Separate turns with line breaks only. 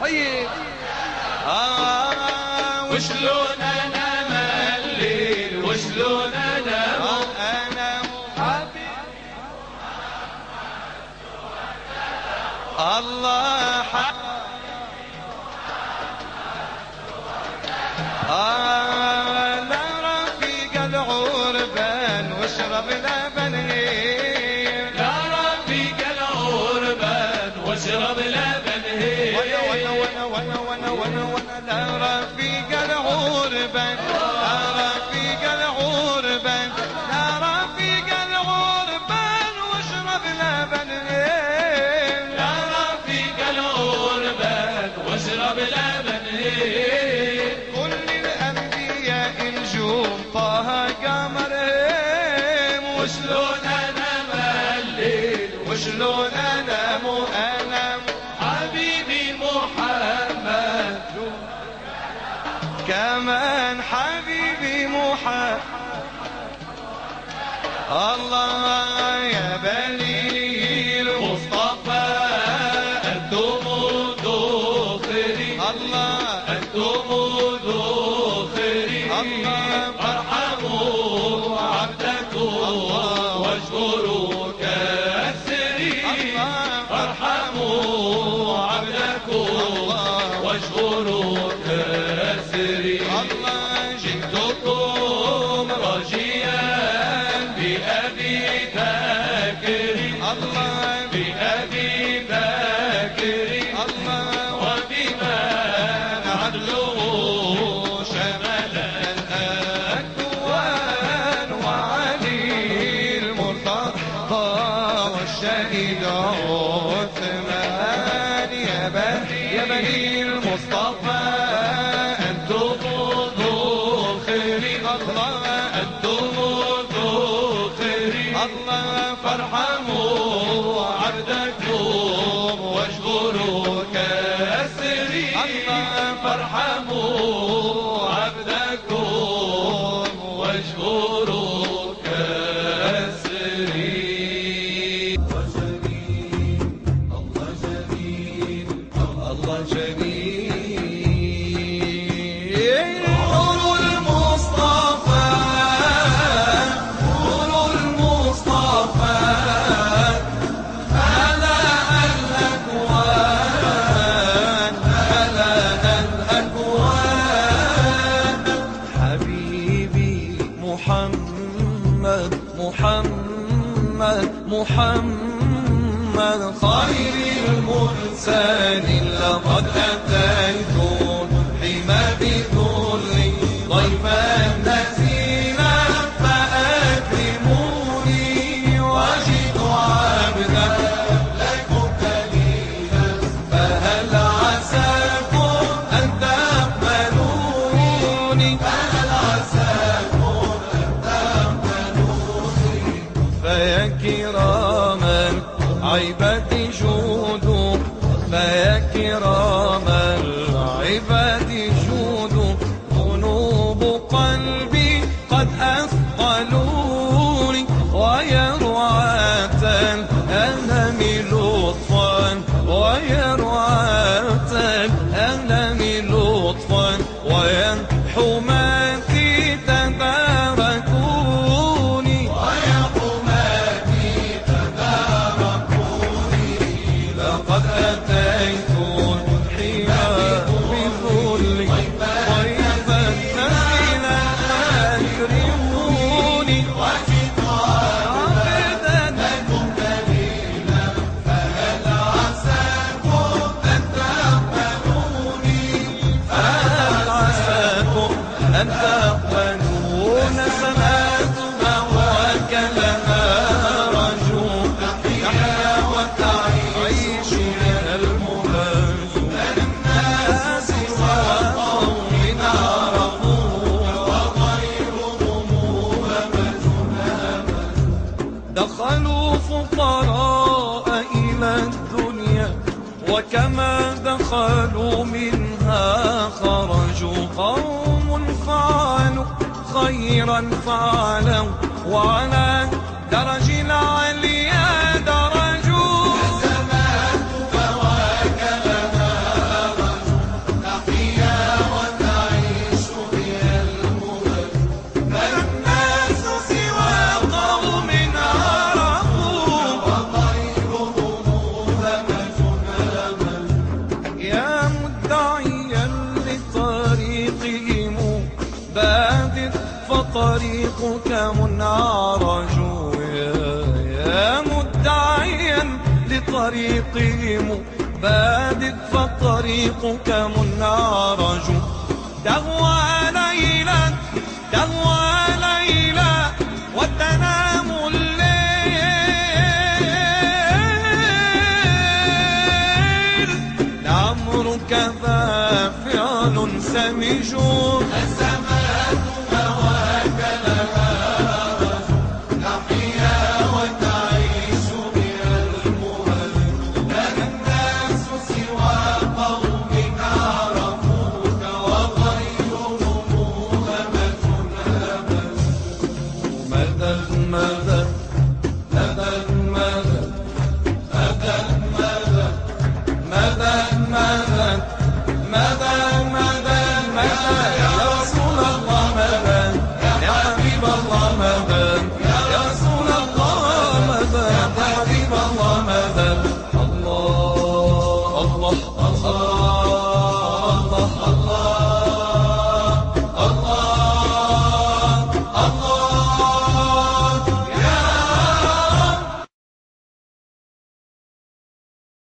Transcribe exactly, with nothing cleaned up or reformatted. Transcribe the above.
طيب آه
وشلون انام الليل وشلون انام
انا حبيبي الله حبيبي آه لا رفيق العربان واشرب لبن هيل
لا رفيق العربان واشرب لبن هيل
وانا وانا وانا وانا وانا وانا لا رفيق العربان لا رفيق العربان لا رفيق العربان واشرب لبن هيل
لا رفيق العربان واشرب لبن هيل
كل الأنبياء النجوم طه قمرهم
وشلون انام الليل
وشلون انام انام
حبيبي محمد
كمان حبيبي محمد الله يا بني المصطفى
انتم ذخري
الله
انتم ذخري
الله
ارحموا عبدكم واشكروا كاسري ارحموا عبدكم واشكروا كاسري
الله
جئتكم راجيا بأبي بكر
الله
بأبي بكر
الله
وبما عدله شمل
الأكوان وعلي المرتضى والشهيد عثمان يا بني يا بني المصطفى
أنتم ذخري
الله
أنتم ذخري
الله
فارحموا عبدكم واشكروا كاسري
الله
فارحموا عبدكم واشكروا كاسري الله جميل الله جميل
نور المصطفى نور المصطفى هلا الأكوان هلا الأكوان حبيبي محمد محمد محمد خير المرسلين لقد أتيت حما بكل ضيفا نزيلا فأكرموني وجد عبدا لكم دليلا فهل عساكم أن تقبلوني فهل عساكم أن تقبلوني فيا كراما عباد جودوا فيا كرام العباد جودوا ذنوب قلبي قد أثقلوني ويا رعاة الألم لطفا ويا رعاة الألم لطفا ويا حماتي تباركوني ويا حماتي تباركوني لقد أتيت الحياة بذل ضيفا نزيلا أكرموني وجد عبدا لكم دليلا فهل عساكم أن تقبلوني فهل عساكم أن تقبلون سماتها وكلها رجو تحيا وتعيش من المهاج الناس وقوم عرفوا وغيرهم همجنا دخلوا فقراء إلى الدنيا وكما دخلوا منها خرجوا قوم فعلوا خيرا فعلوا وعلى درج العليا درجوا السماء فواكلها
طريقك منعرج يا, يا مدعيا لطريقهم بادئ فطريقك منعرج. تهوى ليلا تهوى ليلا وتنام الليل، لعمرك ذا فعل سمج